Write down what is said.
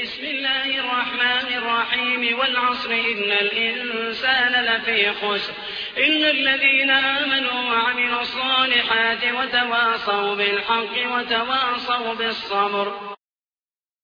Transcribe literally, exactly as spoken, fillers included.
بسم الله الرحمن الرحيم والعصر إن الإنسان لفي خسر إلا الذين آمنوا وعملوا الصالحات وتواصوا بالحق وتواصوا بالصبر.